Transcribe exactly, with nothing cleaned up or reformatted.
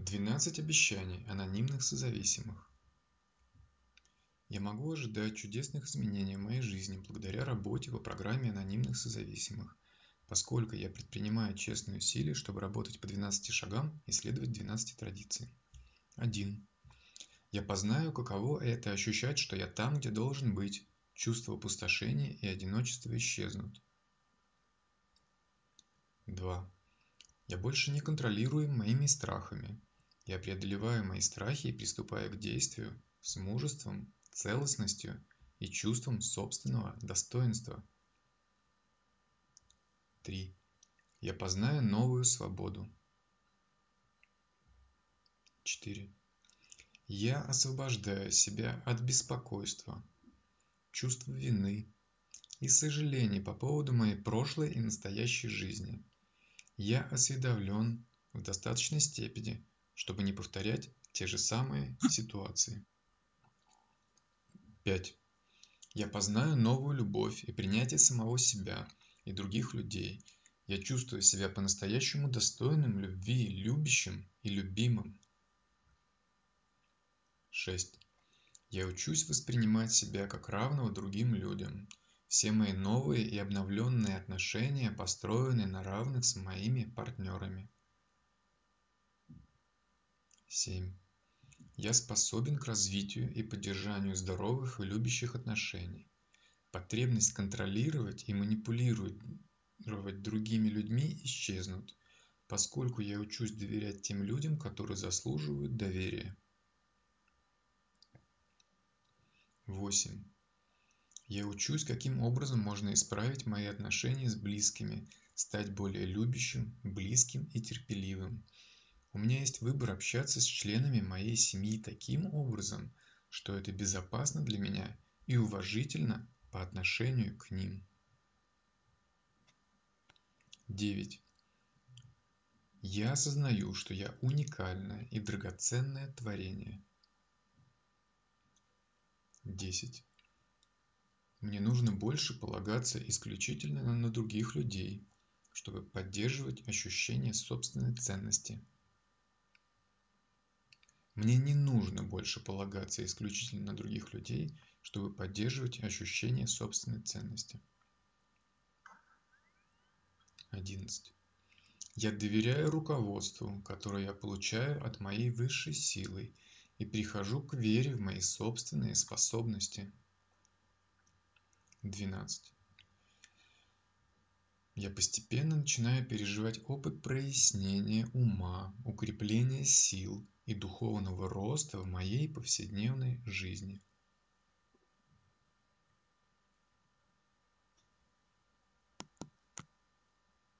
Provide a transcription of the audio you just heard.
двенадцать обещаний анонимных созависимых. Я могу ожидать чудесных изменений в моей жизни благодаря работе по программе анонимных созависимых, поскольку я предпринимаю честные усилия, чтобы работать по двенадцати шагам и следовать двенадцати традициям. один. Я познаю, каково это ощущать, что я там, где должен быть. Чувство опустошения и одиночества исчезнут. два. Я больше не контролирую моими страхами. Я преодолеваю мои страхи и приступаю к действию с мужеством, целостностью и чувством собственного достоинства. три. Я познаю новую свободу. четыре. Я освобождаю себя от беспокойства, чувства вины и сожалений по поводу моей прошлой и настоящей жизни. Я осведомлен в достаточной степени, чтобы не повторять те же самые ситуации. пять. Я познаю новую любовь и принятие самого себя и других людей. Я чувствую себя по-настоящему достойным любви, любящим и любимым. шесть. Я учусь воспринимать себя как равного другим людям. Все мои новые и обновленные отношения построены на равных с моими партнерами. семь. Я способен к развитию и поддержанию здоровых и любящих отношений. Потребность контролировать и манипулировать другими людьми исчезнут, поскольку я учусь доверять тем людям, которые заслуживают доверия. восемь. Я учусь, каким образом можно исправить мои отношения с близкими, стать более любящим, близким и терпеливым. У меня есть выбор общаться с членами моей семьи таким образом, что это безопасно для меня и уважительно по отношению к ним. девять. Я осознаю, что я уникальное и драгоценное творение. десять. Мне нужно больше полагаться исключительно на других людей, чтобы поддерживать ощущение собственной ценности. Мне не нужно больше полагаться исключительно на других людей, чтобы поддерживать ощущение собственной ценности. одиннадцать. Я доверяю руководству, которое я получаю от моей высшей силы, и прихожу к вере в мои собственные способности. двенадцать. Я постепенно начинаю переживать опыт прояснения ума, укрепления сил и духовного роста в моей повседневной жизни.